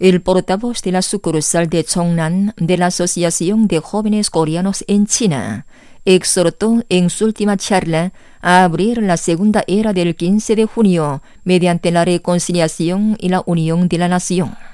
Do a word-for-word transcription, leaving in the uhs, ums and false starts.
El portavoz de la sucursal de Chongnan de la Asociación de Jóvenes Coreanos en China exhortó en su última charla a abrir la segunda era del quince de junio mediante la reconciliación y la unión de la nación.